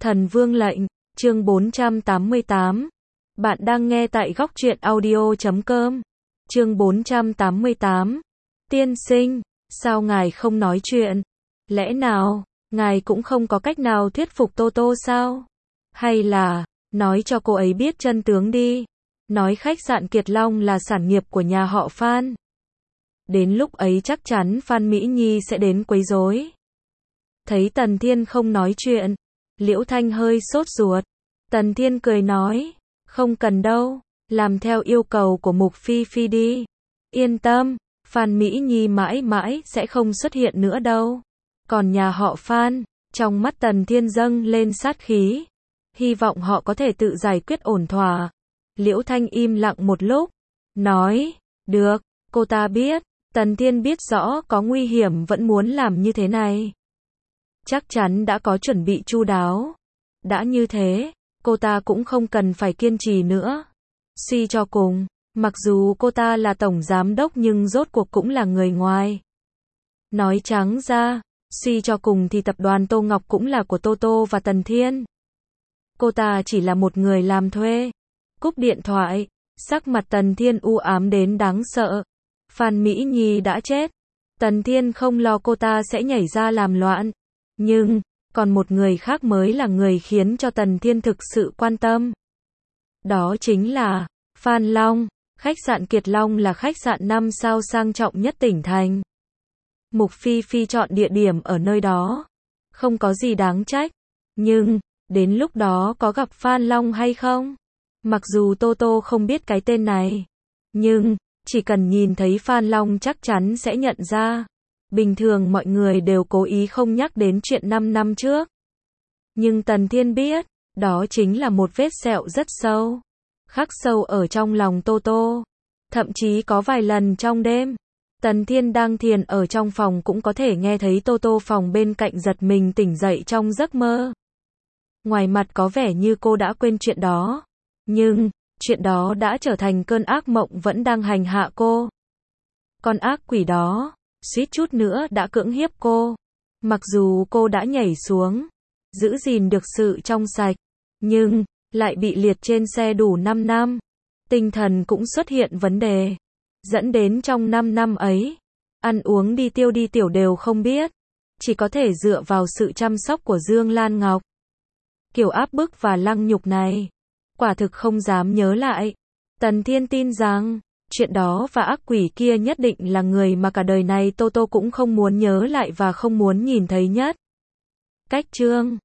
Thần Vương lệnh, chương 488. Bạn đang nghe tại góc truyện audio.com. Chương 488. Tiên sinh, sao ngài không nói chuyện? Lẽ nào, ngài cũng không có cách nào thuyết phục Tô Tô sao? Hay là, nói cho cô ấy biết chân tướng đi. Nói khách sạn Kiệt Long là sản nghiệp của nhà họ Phan. Đến lúc ấy chắc chắn Phan Mỹ Nhi sẽ đến quấy rối. Thấy Tần Thiên không nói chuyện, Liễu Thanh hơi sốt ruột. Tần Thiên cười nói, không cần đâu, làm theo yêu cầu của Mục Phi Phi đi. Yên tâm, Phan Mỹ Nhi mãi mãi sẽ không xuất hiện nữa đâu. Còn nhà họ Phan, trong mắt Tần Thiên dâng lên sát khí. Hy vọng họ có thể tự giải quyết ổn thỏa. Liễu Thanh im lặng một lúc, nói, được, cô ta biết. Tần Thiên biết rõ có nguy hiểm vẫn muốn làm như thế này. Chắc chắn đã có chuẩn bị chu đáo. Đã như thế, cô ta cũng không cần phải kiên trì nữa. Suy cho cùng, mặc dù cô ta là tổng giám đốc nhưng rốt cuộc cũng là người ngoài. Nói trắng ra, suy cho cùng thì tập đoàn Tô Ngọc cũng là của Tô Tô và Tần Thiên. Cô ta chỉ là một người làm thuê. Cúp điện thoại, sắc mặt Tần Thiên u ám đến đáng sợ. Phan Mỹ Nhi đã chết. Tần Thiên không lo cô ta sẽ nhảy ra làm loạn. Nhưng, còn một người khác mới là người khiến cho Tần Thiên thực sự quan tâm. Đó chính là Phan Long. Khách sạn Kiệt Long là khách sạn 5 sao sang trọng nhất tỉnh thành. Mục Phi Phi chọn địa điểm ở nơi đó. Không có gì đáng trách. Nhưng, đến lúc đó có gặp Phan Long hay không? Mặc dù Tô Tô không biết cái tên này. Nhưng, chỉ cần nhìn thấy Phan Long chắc chắn sẽ nhận ra. Bình thường mọi người đều cố ý không nhắc đến chuyện 5 năm trước. Nhưng Tần Thiên biết, đó chính là một vết sẹo rất sâu. Khắc sâu ở trong lòng Tô Tô. Thậm chí có vài lần trong đêm, Tần Thiên đang thiền ở trong phòng cũng có thể nghe thấy Tô Tô phòng bên cạnh giật mình tỉnh dậy trong giấc mơ. Ngoài mặt có vẻ như cô đã quên chuyện đó. Nhưng, chuyện đó đã trở thành cơn ác mộng vẫn đang hành hạ cô. Con ác quỷ đó, suýt chút nữa đã cưỡng hiếp cô. Mặc dù cô đã nhảy xuống, giữ gìn được sự trong sạch, nhưng, lại bị liệt trên xe đủ 5 năm. Tinh thần cũng xuất hiện vấn đề. Dẫn đến trong 5 năm ấy, ăn uống đi tiêu đi tiểu đều không biết. Chỉ có thể dựa vào sự chăm sóc của Dương Lan Ngọc. Kiểu áp bức và lăng nhục này, quả thực không dám nhớ lại. Tần Thiên tin rằng, chuyện đó và ác quỷ kia nhất định là người mà cả đời này Tô Tô cũng không muốn nhớ lại và không muốn nhìn thấy nhất. Cách chương